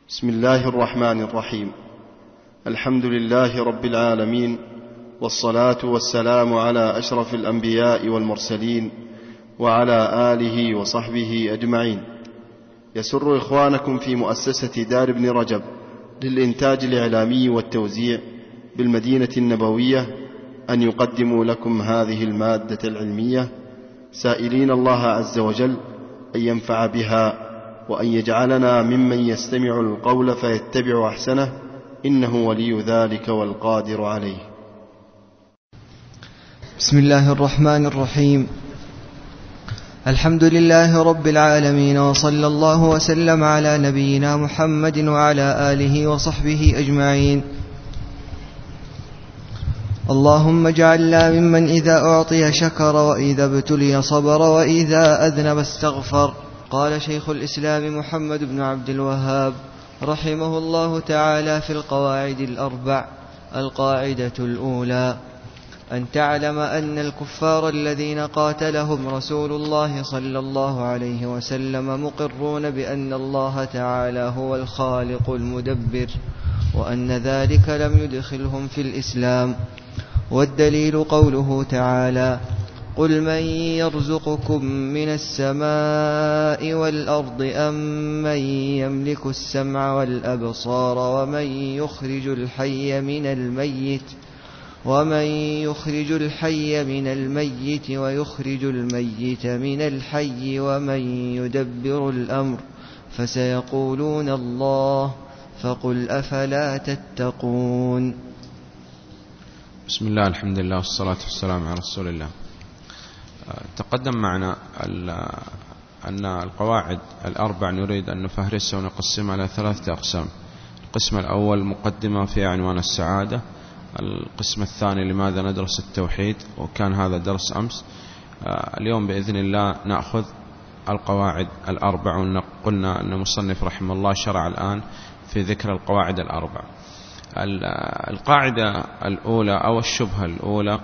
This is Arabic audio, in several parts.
بسم الله الرحمن الرحيم. الحمد لله رب العالمين، والصلاة والسلام على أشرف الأنبياء والمرسلين وعلى آله وصحبه أجمعين. يسر إخوانكم في مؤسسة دار ابن رجب للإنتاج الإعلامي والتوزيع بالمدينة النبوية أن يقدموا لكم هذه المادة العلمية، سائلين الله عز وجل أن ينفع بها وأن يجعلنا ممن يستمع القول فيتبع أحسنه، إنه ولي ذلك والقادر عليه. بسم الله الرحمن الرحيم. الحمد لله رب العالمين، وصلى الله وسلم على نبينا محمد وعلى آله وصحبه أجمعين. اللهم اجعلنا ممن إذا أعطي شكر، وإذا ابتلي صبر، وإذا أذنب استغفر. قال شيخ الإسلام محمد بن عبد الوهاب رحمه الله تعالى في القواعد الأربع: القاعدة الأولى أن تعلم أن الكفار الذين قاتلهم رسول الله صلى الله عليه وسلم مقرون بأن الله تعالى هو الخالق المدبر، وأن ذلك لم يدخلهم في الإسلام. والدليل قوله تعالى: قل من يرزقكم من السماء والأرض أم من يملك السمع والأبصار ومن يخرج الحي من الميت ويخرج الميت من الحي ومن يدبر الأمر، فسيقولون الله، فقل أفلا تتقون. بسم الله، الحمد لله، والصلاة والسلام على رسول الله. تقدم معنا أن القواعد الأربع نريد أن نفهرسها ونقسمها على 3 أقسام. القسم الأول مقدمة في عنوان السعادة. القسم الثاني لماذا ندرس التوحيد، وكان هذا درس أمس. اليوم بإذن الله نأخذ القواعد الأربع، وقلنا أن المصنف رحمه الله شرع الآن في ذكر القواعد الأربع. القاعدة الأولى أو الشبهة الأولى: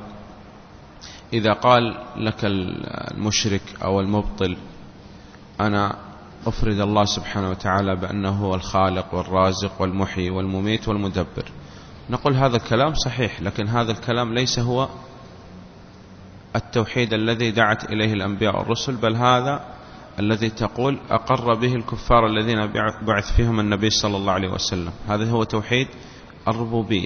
إذا قال لك المشرك أو المبطل: أنا أفرد الله سبحانه وتعالى بأنه هو الخالق والرازق والمحيي والمميت والمدبر، نقول هذا الكلام صحيح، لكن هذا الكلام ليس هو التوحيد الذي دعت إليه الأنبياء والرسل، بل هذا الذي تقول أقر به الكفار الذين بعث فيهم النبي صلى الله عليه وسلم. هذا هو توحيد الربوبية.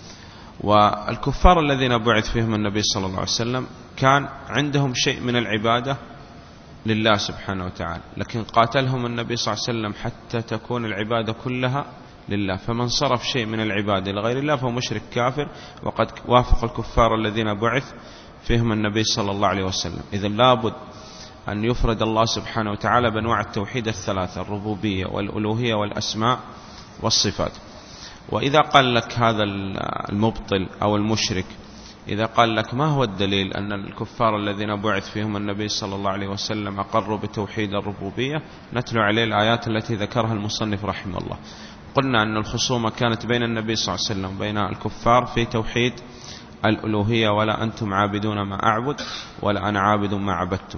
والكفار الذين بعث فيهم النبي صلى الله عليه وسلم كان عندهم شيء من العبادة لله سبحانه وتعالى، لكن قاتلهم النبي صلى الله عليه وسلم حتى تكون العبادة كلها لله، فمن صرف شيء من العبادة لغير الله فهو مشرك كافر، وقد وافق الكفار الذين بعث فيهم النبي صلى الله عليه وسلم. إذن لابد أن يفرد الله سبحانه وتعالى بأنواع التوحيد الثلاثة: الربوبية والألوهية والأسماء والصفات. وإذا قال لك هذا المبطل أو المشرك، إذا قال لك ما هو الدليل أن الكفار الذين بعث فيهم النبي صلى الله عليه وسلم أقروا بتوحيد الربوبية، نتلو عليه الآيات التي ذكرها المصنف رحمه الله. قلنا أن الخصومة كانت بين النبي صلى الله عليه وسلم وبين الكفار في توحيد الألوهية: ولا أنتم عابدون ما أعبد ولا أنا عابد ما عبدتم.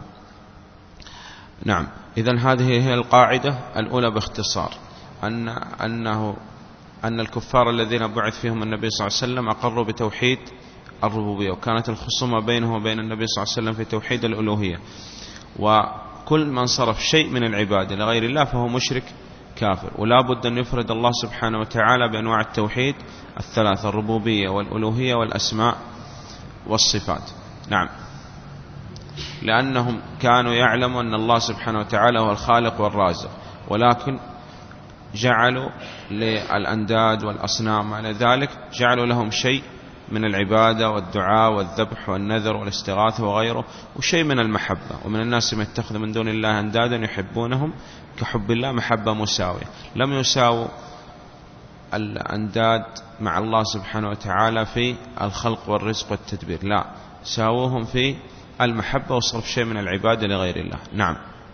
نعم، إذن هذه هي القاعدة الأولى باختصار، أن الكفار الذين بعث فيهم النبي صلى الله عليه وسلم أقروا بتوحيد الربوبية، وكانت الخصومة بينه وبين النبي صلى الله عليه وسلم في توحيد الألوهية. وكل من صرف شيء من العبادة لغير الله فهو مشرك كافر، ولا بد أن يفرد الله سبحانه وتعالى بأنواع التوحيد الثلاثة: الربوبية والألوهية والأسماء والصفات. نعم، لأنهم كانوا يعلموا أن الله سبحانه وتعالى هو الخالق والرازق، ولكن جعلوا للأنداد والأصنام على ذلك، جعلوا لهم شيء من العبادة والدعاء والذبح والنذر والاستغاثة وغيره، وشيء من المحبة. ومن الناس من يتخذ من دون الله أندادا يحبونهم كحب الله محبة مساوية. لم يساووا الأنداد مع الله سبحانه وتعالى في الخلق والرزق والتدبير، لا، ساووهم في المحبة وصرف شيء من العبادة لغير الله. نعم.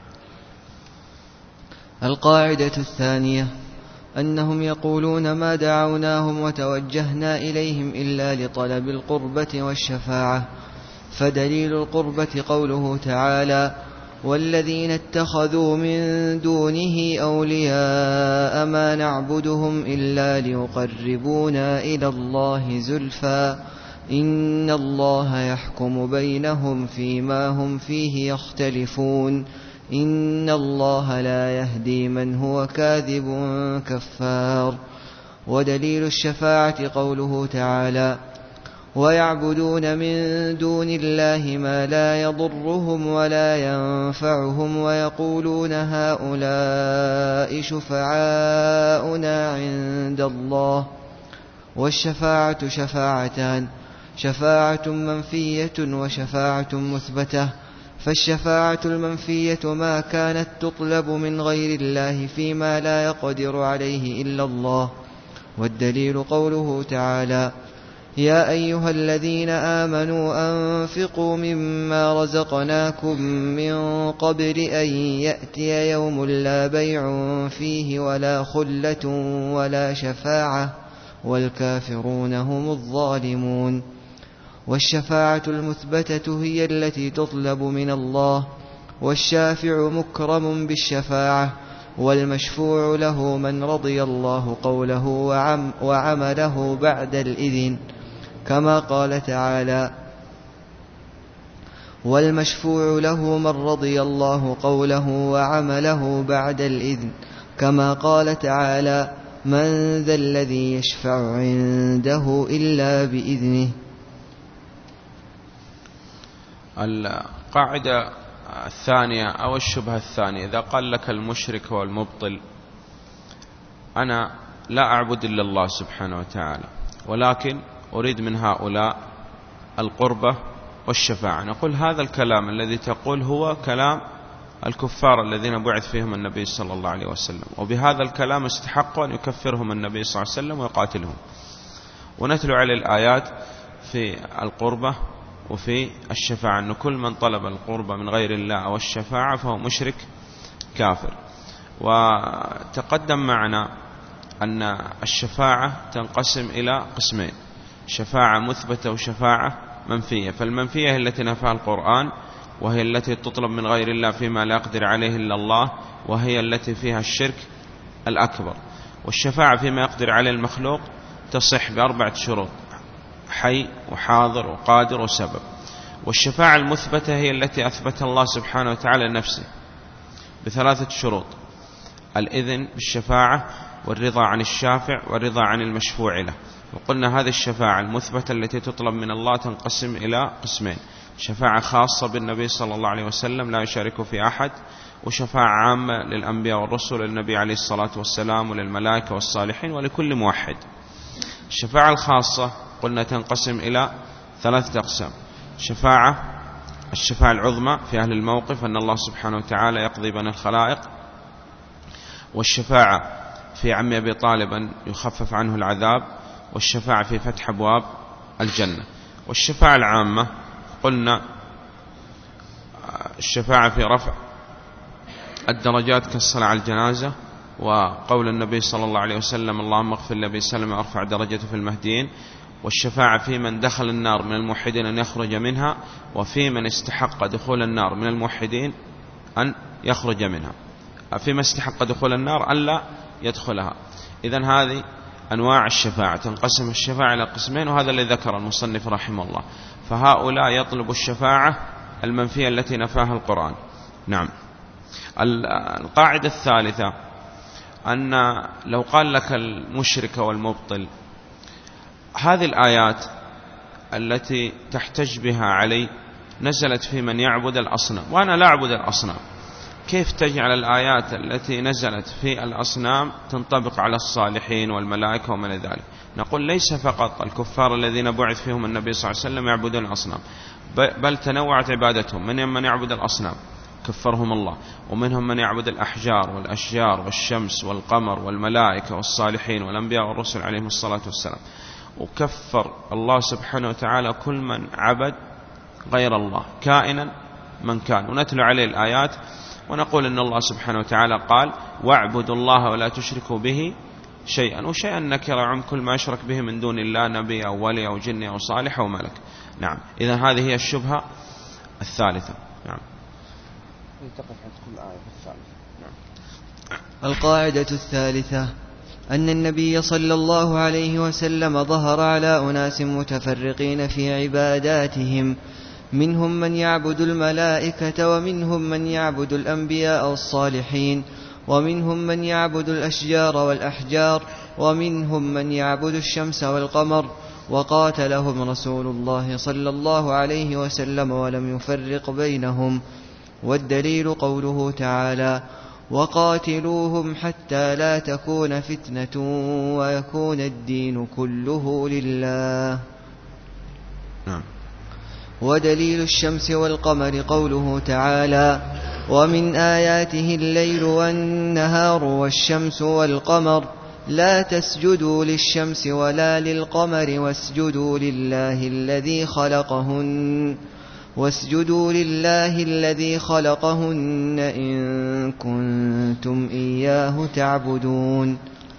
القاعدة الثانية أنهم يقولون: ما دعوناهم وتوجهنا إليهم إلا لطلب القربة والشفاعة. فدليل القربة قوله تعالى: والذين اتخذوا من دونه أولياء ما نعبدهم إلا ليقربونا إلى الله زلفى إن الله يحكم بينهم فيما هم فيه يختلفون إن الله لا يهدي من هو كاذب كفار. ودليل الشفاعة قوله تعالى: ويعبدون من دون الله ما لا يضرهم ولا ينفعهم ويقولون هؤلاء شفعاؤنا عند الله. والشفاعة شفاعتان: شفاعة منفية وشفاعة مثبتة. فالشفاعة المنفية ما كانت تطلب من غير الله فيما لا يقدر عليه إلا الله. والدليل قوله تعالى: يا أيها الذين آمنوا أنفقوا مما رزقناكم من قبل أن يأتي يوم لا بيع فيه ولا خلة ولا شفاعة والكافرون هم الظالمون. والشفاعة المثبتة هي التي تطلب من الله، والشافع مكرم بالشفاعة، والمشفوع له من رضي الله قوله وعمله بعد الإذن، كما قال تعالى: والمشفوع له من رضي الله قوله وعمله بعد الإذن، كما قال تعالى: من ذا الذي يشفع عنده إلا بإذنه. القاعدة الثانية أو الشبهة الثانية: إذا قال لك المشرك والمبطل أنا لا أعبد إلا الله سبحانه وتعالى، ولكن أريد من هؤلاء القربة والشفاعة، نقول هذا الكلام الذي تقول هو كلام الكفار الذين بعث فيهم النبي صلى الله عليه وسلم، وبهذا الكلام استحقوا أن يكفرهم النبي صلى الله عليه وسلم ويقاتلهم. ونتلو على الآيات في القربة وفي الشفاعة أن كل من طلب القربة من غير الله أو الشفاعة فهو مشرك كافر. وتقدم معنا أن الشفاعة تنقسم إلى قسمين: شفاعة مثبتة وشفاعة منفية. فالمنفية هي التي نفاها القرآن، وهي التي تطلب من غير الله فيما لا يقدر عليه إلا الله، وهي التي فيها الشرك الأكبر. والشفاعة فيما يقدر عليه المخلوق تصح ب4 شروط: حي وحاضر وقادر وسبب. والشفاعة المثبتة هي التي أثبت الله سبحانه وتعالى لنفسه ب3 شروط: الإذن بالشفاعة، والرضا عن الشافع، والرضا عن المشفوع له. وقلنا هذه الشفاعة المثبتة التي تطلب من الله تنقسم إلى قسمين: شفاعة خاصة بالنبي صلى الله عليه وسلم لا يشارك في أحد، وشفاعة عامة للأنبياء والرسل، للنبي عليه الصلاة والسلام وللملائكة والصالحين ولكل موحد. الشفاعة الخاصة قلنا تنقسم إلى 3 أقسام: الشفاعة العظمى في أهل الموقف أن الله سبحانه وتعالى يقضي بين الخلائق، والشفاعة في عم أبي طالب أن يخفف عنه العذاب، والشفاعة في فتح أبواب الجنة. والشفاعة العامة قلنا الشفاعة في رفع الدرجات كالصلاة على الجنازة، وقول النبي صلى الله عليه وسلم: اللهم اغفر لأبي سلمة وارفع درجته في المهديين. والشفاعة في من دخل النار من الموحدين أن يخرج منها، وفي من استحق دخول النار من الموحدين أن يخرج منها، فيما استحق دخول النار أن لا يدخلها. إذن هذه أنواع الشفاعة، تنقسم الشفاعة إلى قسمين، وهذا الذي ذكر المصنف رحمه الله. فهؤلاء يطلب الشفاعة المنفية التي نفاها القرآن. نعم. القاعدة الثالثة أن لو قال لك المشرك والمبطل هذه الآيات التي تحتج بها علي نزلت في من يعبد الأصنام وأنا لا أعبد الأصنام، كيف تجعل الآيات التي نزلت في الأصنام تنطبق على الصالحين والملائكة ومن ذلك؟ نقول ليس فقط الكفار الذين بعث فيهم النبي صلى الله عليه وسلم يعبدون الأصنام، بل تنوعت عبادتهم. منهم من يعبد الأصنام كفرهم الله، ومنهم من يعبد الأحجار والأشجار والشمس والقمر والملائكة والصالحين والأنبياء والرسل عليهم الصلاة والسلام. وكفر الله سبحانه وتعالى كل من عبد غير الله كائنا من كان. ونتلو عليه الآيات ونقول إن الله سبحانه وتعالى قال: واعبدوا الله ولا تشركوا به شيئا. وشيئا نكر عن كل ما يشرك به من دون الله، نبي أو ولي أو جن أو صالح أو ملك. نعم. إذن هذه هي الشبهة الثالثة. نعم. القاعدة الثالثة أن النبي صلى الله عليه وسلم ظهر على أناس متفرقين في عباداتهم، منهم من يعبد الملائكة، ومنهم من يعبد الأنبياء والصالحين، ومنهم من يعبد الأشجار والأحجار، ومنهم من يعبد الشمس والقمر، وقاتلهم رسول الله صلى الله عليه وسلم ولم يفرق بينهم. والدليل قوله تعالى: وقاتلوهم حتى لا تكون فتنة ويكون الدين كله لله. ودليل الشمس والقمر قوله تعالى: ومن آياته الليل والنهار والشمس والقمر لا تسجدوا للشمس ولا للقمر واسجدوا لله الذي خلقهن إن كنتم إياه تعبدون.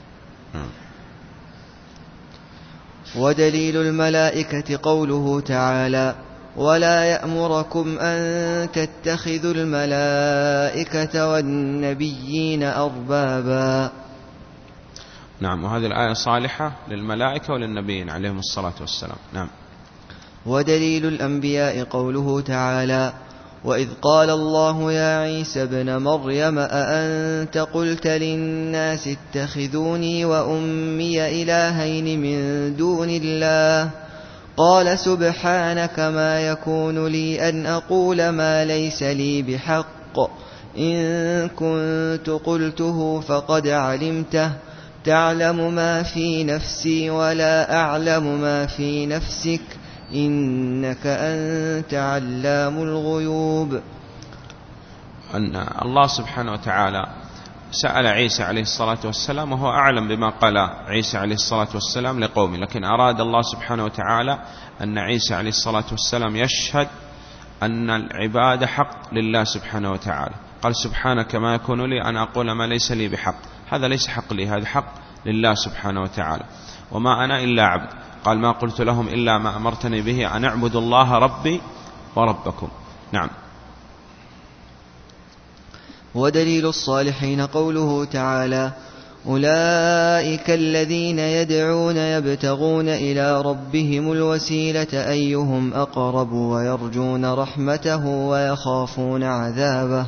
ودليل الملائكة قوله تعالى: ولا يأمركم أن تتخذوا الملائكة والنبيين أربابا. نعم، وهذه الآية صالحة للملائكة وللنبيين عليهم الصلاة والسلام. نعم. ودليل الأنبياء قوله تعالى: وإذ قال الله يا عيسى ابن مريم أأنت قلت للناس اتخذوني وأمي إلهين من دون الله قال سبحانك ما يكون لي أن أقول ما ليس لي بحق إن كنت قلته فقد علمته تعلم ما في نفسي ولا أعلم ما في نفسك إنك أنت علام الغيوب. أن الله سبحانه وتعالى سأل عيسى عليه الصلاة والسلام وهو أعلم بما قال عيسى عليه الصلاة والسلام لقومه، لكن أراد الله سبحانه وتعالى أن عيسى عليه الصلاة والسلام يشهد أن العبادة حق لله سبحانه وتعالى. قال سبحانك ما يكون لي أن أقول ما ليس لي بحق، هذا ليس حق لي، هذا حق لله سبحانه وتعالى، وما أنا إلا عبد. قال ما قلت لهم إلا ما أمرتني به أن اعبدوا الله ربي وربكم. نعم. ودليل الصالحين قوله تعالى: أولئك الذين يدعون يبتغون إلى ربهم الوسيلة أيهم أقرب ويرجون رحمته ويخافون عذابه.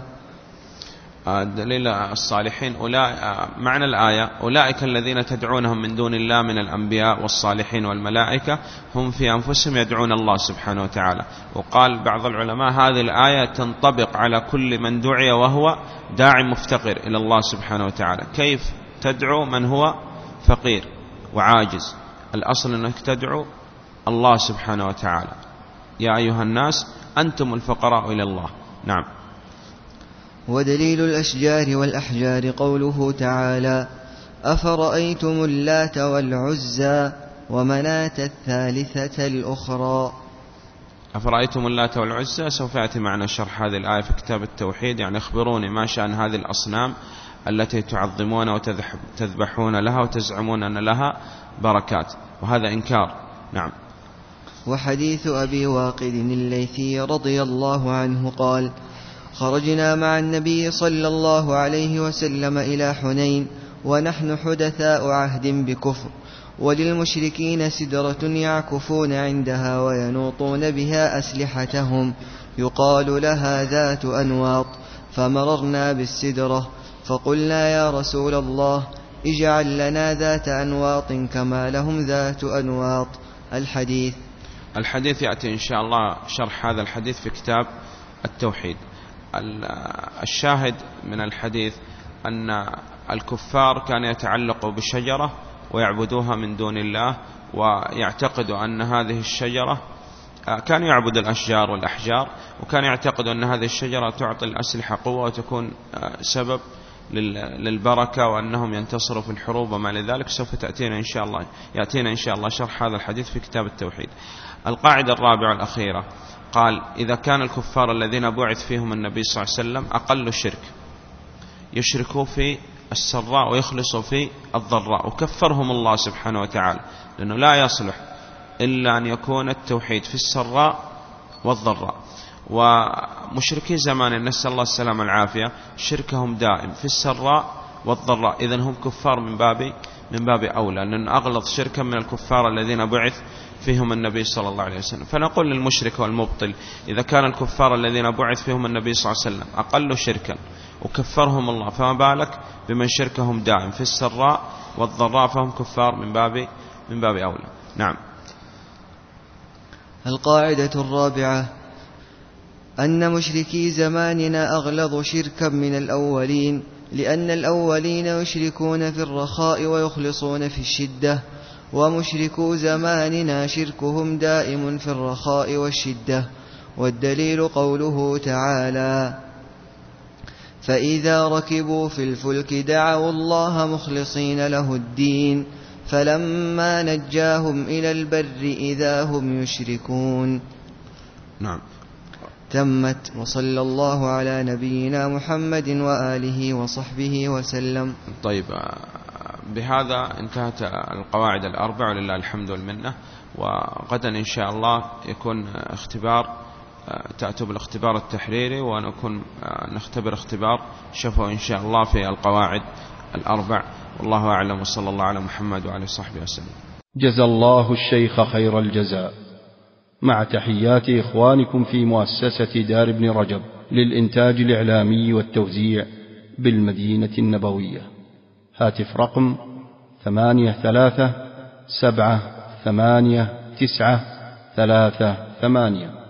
دليل الصالحين معنى الآية: أولئك الذين تدعونهم من دون الله من الأنبياء والصالحين والملائكة هم في أنفسهم يدعون الله سبحانه وتعالى. وقال بعض العلماء هذه الآية تنطبق على كل من دعي وهو داعي مفتقر إلى الله سبحانه وتعالى. كيف تدعو من هو فقير وعاجز؟ الأصل أنك تدعو الله سبحانه وتعالى. يا أيها الناس أنتم الفقراء إلى الله. نعم. ودليل الأشجار والأحجار قوله تعالى: أفرأيتم اللات والعزى ومناة الثالثة الأخرى. أفرأيتم اللات والعزى سوف يأتي معنا شرح هذه الآية في كتاب التوحيد. يعني أخبروني ما شأن هذه الأصنام التي تعظمون وتذبحون لها وتزعمون أن لها بركات، وهذا إنكار. نعم. وحديث أبي واقد الليثي رضي الله عنه قال: خرجنا مع النبي صلى الله عليه وسلم إلى حنين ونحن حدثاء عهد بكفر، وللمشركين سدرة يعكفون عندها وينوطون بها أسلحتهم يقال لها ذات أنواط، فمررنا بالسدرة فقلنا يا رسول الله اجعل لنا ذات أنواط كما لهم ذات أنواط. الحديث يأتي إن شاء الله شرح هذا الحديث في كتاب التوحيد. الشاهد من الحديث أن الكفار كانوا يتعلقوا بشجرة ويعبدوها من دون الله، ويعتقدوا أن هذه الشجرة، كانوا يعبدوا الأشجار والأحجار، وكانوا يعتقدوا أن هذه الشجرة تعطي الأسلحة قوة وتكون سبب للبركة وأنهم ينتصروا في الحروب وما لذلك. سوف يأتينا إن شاء الله شرح هذا الحديث في كتاب التوحيد. القاعدة الرابعة الأخيرة قال: إذا كان الكفار الذين بعث فيهم النبي صلى الله عليه وسلم أقل الشرك، يشركوا في السراء ويخلصوا في الضراء، وكفرهم الله سبحانه وتعالى، لأنه لا يصلح إلا أن يكون التوحيد في السراء والضراء. ومشركي زمان نسأل الله السلامة والعافية شركهم دائم في السراء والضراء، إذن هم كفار من باب أولى، لأن أغلظ شركا من الكفار الذين بعث فيهم النبي صلى الله عليه وسلم. فنقول للمشرك والمبطل إذا كان الكفار الذين بعث فيهم النبي صلى الله عليه وسلم أقل شركا وكفرهم الله، فما بالك بمن شركهم دائم في السراء والضراء، فهم كفار من باب أولى. نعم. القاعدة الرابعة أن مشركي زماننا أغلظ شركا من الأولين، لأن الأولين يشركون في الرخاء ويخلصون في الشدة، ومشركو زماننا شركهم دائم في الرخاء والشدة. والدليل قوله تعالى: فإذا ركبوا في الفلك دعوا الله مخلصين له الدين فلما نجاهم إلى البر إذا هم يشركون. نعم. تمت. وصلى الله على نبينا محمد وآله وصحبه وسلم. طيب، بهذا انتهت القواعد الأربع ولله الحمد والمنة. وغدا إن شاء الله يكون اختبار، تأتوا بالاختبار التحريري ونكون نختبر اختبار شفوي إن شاء الله في القواعد الأربع. والله أعلم، وصلى الله على محمد وعلى صحبه وسلم. جزى الله الشيخ خير الجزاء، مع تحيات إخوانكم في مؤسسة دار ابن رجب للإنتاج الإعلامي والتوزيع بالمدينة النبوية. هاتف رقم 83 7 8 9 3 8.